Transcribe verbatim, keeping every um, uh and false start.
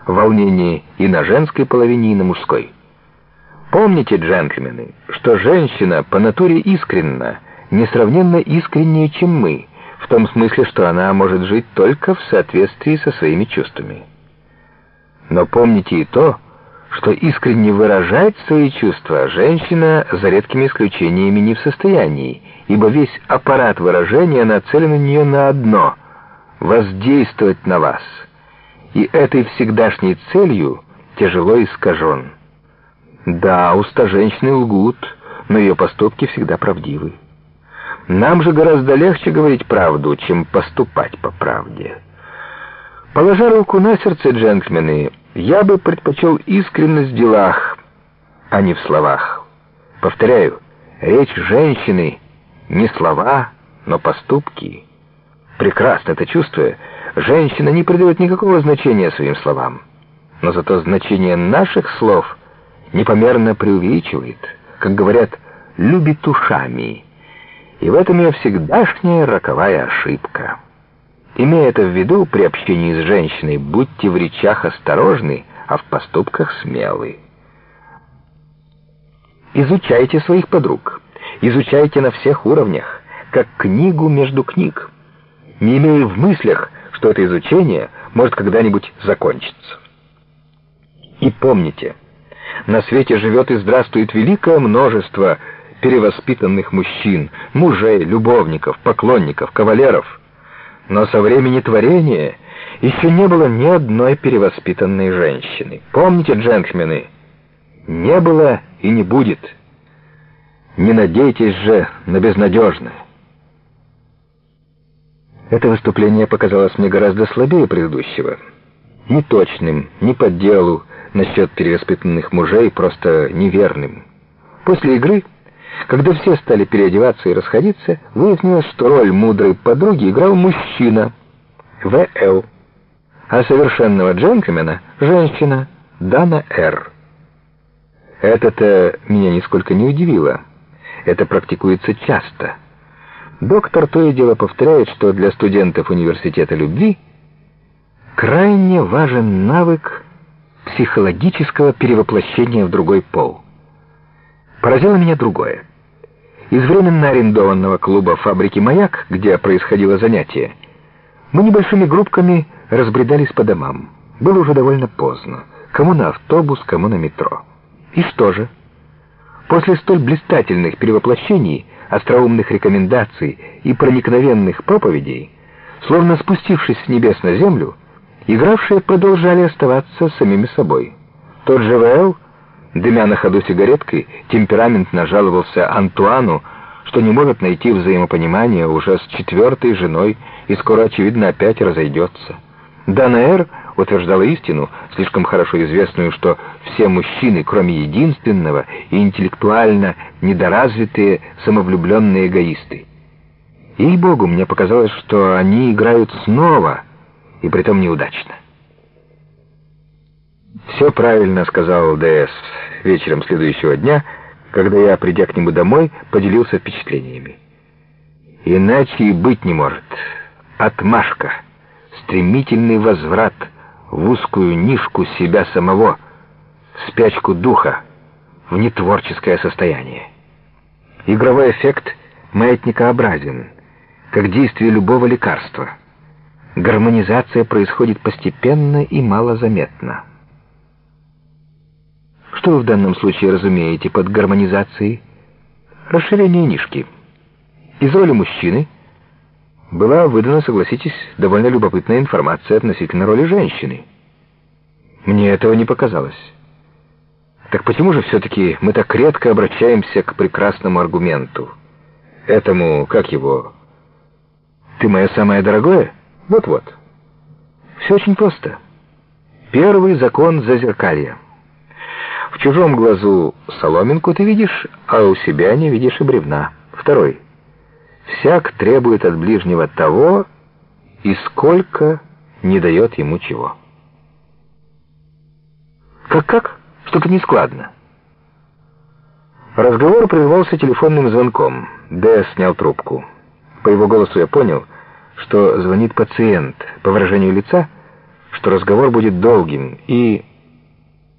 волнение и на женской половине, и на мужской. Помните, джентльмены, что женщина по натуре искренна, несравненно искреннее, чем мы, в том смысле, что она может жить только в соответствии со своими чувствами. Но помните и то, что искренне выражать свои чувства женщина, за редкими исключениями, не в состоянии, ибо весь аппарат выражения нацелен у нее на одно — воздействовать на вас, и этой всегдашней целью тяжело искажен. Да, уста женщины лгут, но ее поступки всегда правдивы. Нам же гораздо легче говорить правду, чем поступать по правде. Положа руку на сердце, джентльмены, я бы предпочел искренность в делах, а не в словах. Повторяю, речь женщины не слова, но поступки. Прекрасно это чувствуя, женщина не придает никакого значения своим словам, но зато значение наших слов непомерно преувеличивает, как говорят, любит ушами, и в этом ее всегдашняя роковая ошибка. Имея это в виду, при общении с женщиной будьте в речах осторожны, а в поступках смелы. Изучайте своих подруг, изучайте на всех уровнях, как книгу между книг, не имея в мыслях, что это изучение может когда-нибудь закончиться. И помните, на свете живет и здравствует великое множество перевоспитанных мужчин, мужей, любовников, поклонников, кавалеров. Но со времени творения еще не было ни одной перевоспитанной женщины. Помните, джентльмены, не было и не будет. Не надейтесь же на безнадежное. Это выступление показалось мне гораздо слабее предыдущего. Неточным, не по делу, насчет перевоспитанных мужей, просто неверным. После игры, когда все стали переодеваться и расходиться, выяснилось, что роль мудрой подруги играл мужчина, В Л, а совершенного джентльмена — женщина, Дана Р. Это-то меня нисколько не удивило. Это практикуется часто. Доктор то и дело повторяет, что для студентов университета любви крайне важен навык психологического перевоплощения в другой пол. Поразило меня другое. Из временно арендованного клуба фабрики «Маяк», где происходило занятие, мы небольшими группками разбредались по домам. Было уже довольно поздно. Кому на автобус, кому на метро. И что же? После столь блистательных перевоплощений, остроумных рекомендаций и проникновенных проповедей, словно спустившись с небес на землю, игравшие продолжали оставаться самими собой. Тот же В Л, дымя на ходу сигареткой, темпераментно жаловался Антуану, что не может найти взаимопонимания уже с четвертой женой и скоро, очевидно, опять разойдется. Дана Р утверждала истину, слишком хорошо известную, что все мужчины, кроме единственного, и интеллектуально недоразвитые, самовлюбленные эгоисты. Ей-богу, мне показалось, что они играют снова, и притом неудачно. «Все правильно», — сказал Д С вечером следующего дня, когда я, придя к нему домой, поделился впечатлениями. «Иначе и быть не может. Отмашка, стремительный возврат в узкую нишку себя самого, в спячку духа, в нетворческое состояние. Игровой эффект маятникообразен, как действие любого лекарства. Гармонизация происходит постепенно и малозаметно». Что вы в данном случае разумеете под гармонизацией? Расширение нишки. Из роли мужчины была выдана, согласитесь, довольно любопытная информация относительно роли женщины. Мне этого не показалось. Так почему же все-таки мы так редко обращаемся к прекрасному аргументу? Этому, как его, «Ты мое самое дорогое»? Вот-вот. Все очень просто. Первый закон зазеркалья. В чужом глазу соломинку ты видишь, а у себя не видишь и бревна. Второй. Всяк требует от ближнего того, и сколько не дает ему чего. Как-как? Что-то нескладно. Разговор прервался телефонным звонком. Д С снял трубку. По его голосу я понял, что звонит пациент. По выражению лица, что разговор будет долгим и...